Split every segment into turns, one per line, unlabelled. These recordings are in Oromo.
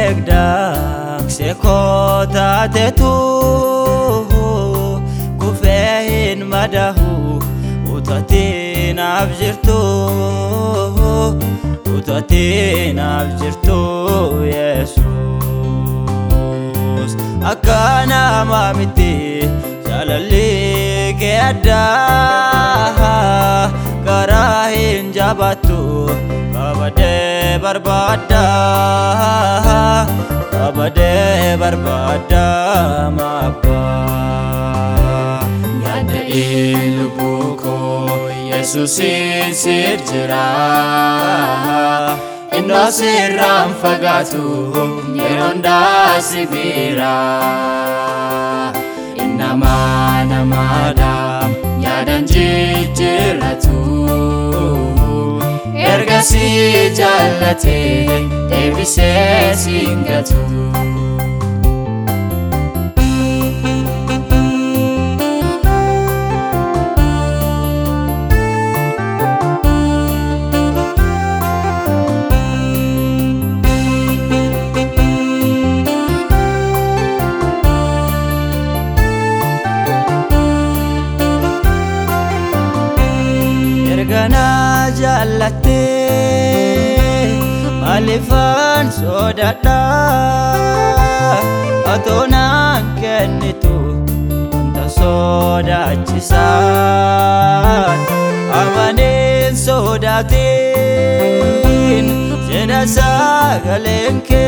egdak sekota tetu kufehin madahu utatin abjirtu Yesus akana mamiti jalali ke ada karahin jabatu kabade barbada mapa yada ilubuko Yesus sirjira inno sirram fagatu yeronda sibira innama namadam yadan jijiratu ergasi jallate devise singatu ergana jallate malifan sodada atonan kennitu anta sodachisan amanin sodatin jedasa galenke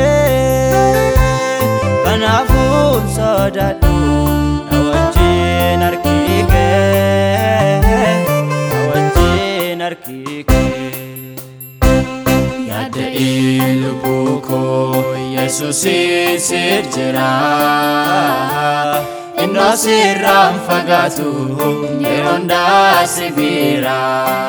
kanafun sodadu nawajin arkike yada ilubuko Yesus sirjira inno sirram fagatu yeronda sibira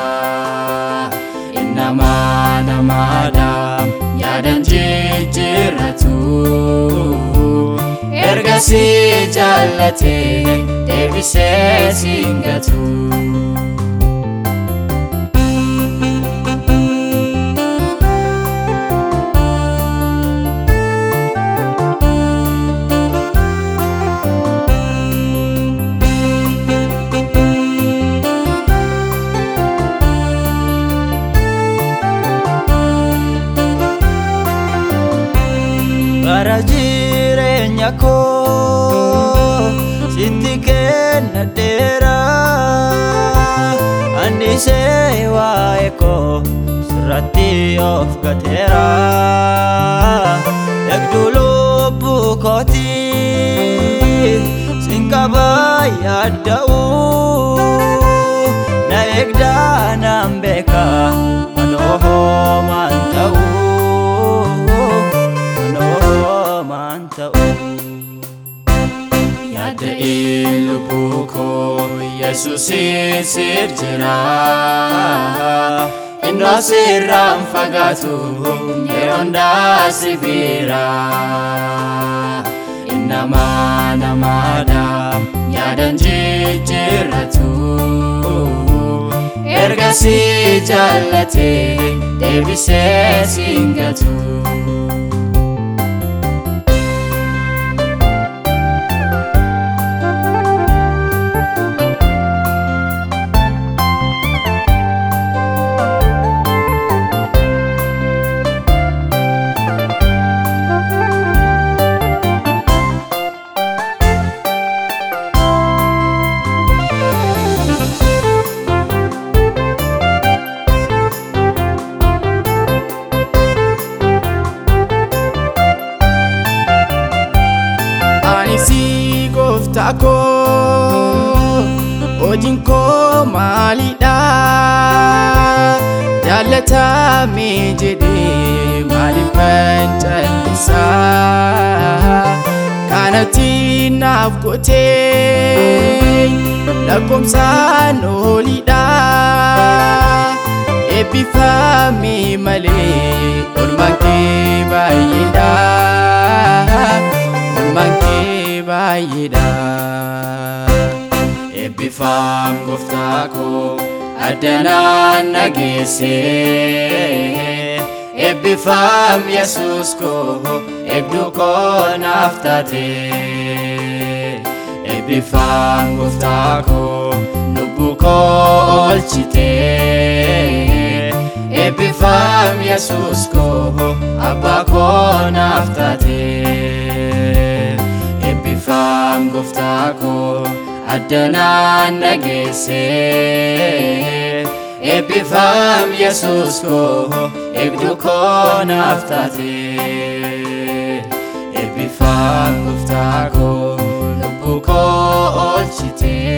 innama namadam yadan jijiratu ergasi jallate devise singatu bara jirenya ko sitti kenna dera andise wae ko surati of gatera yakdulu bukoti sinkabaya dau na egdana mbeka anoho mantau yada ilubuko Yesus sirjira inno sirram fagatu yeronda sibira innama namadam yadan jijiratu ergasi jallate devise singatu tako ojinko malida jalata me jede malifan talisa kanati nafkote lakomsa nolida epifami male olmanke bayida bayida ebifam goftako adana nagese eebbifam Yesuus koo eegduu koo naaf taate eebbifam gooftaa koo lubbuu koo oolchite eebbifam Yesuus koo abbaa koo naaf taate eebbifam gooftaa koo addanaan dhageesse eebbifam Yesuus koo eegduu koo naaf taate eebbifam gooftaa koo lubbuu koo oolchite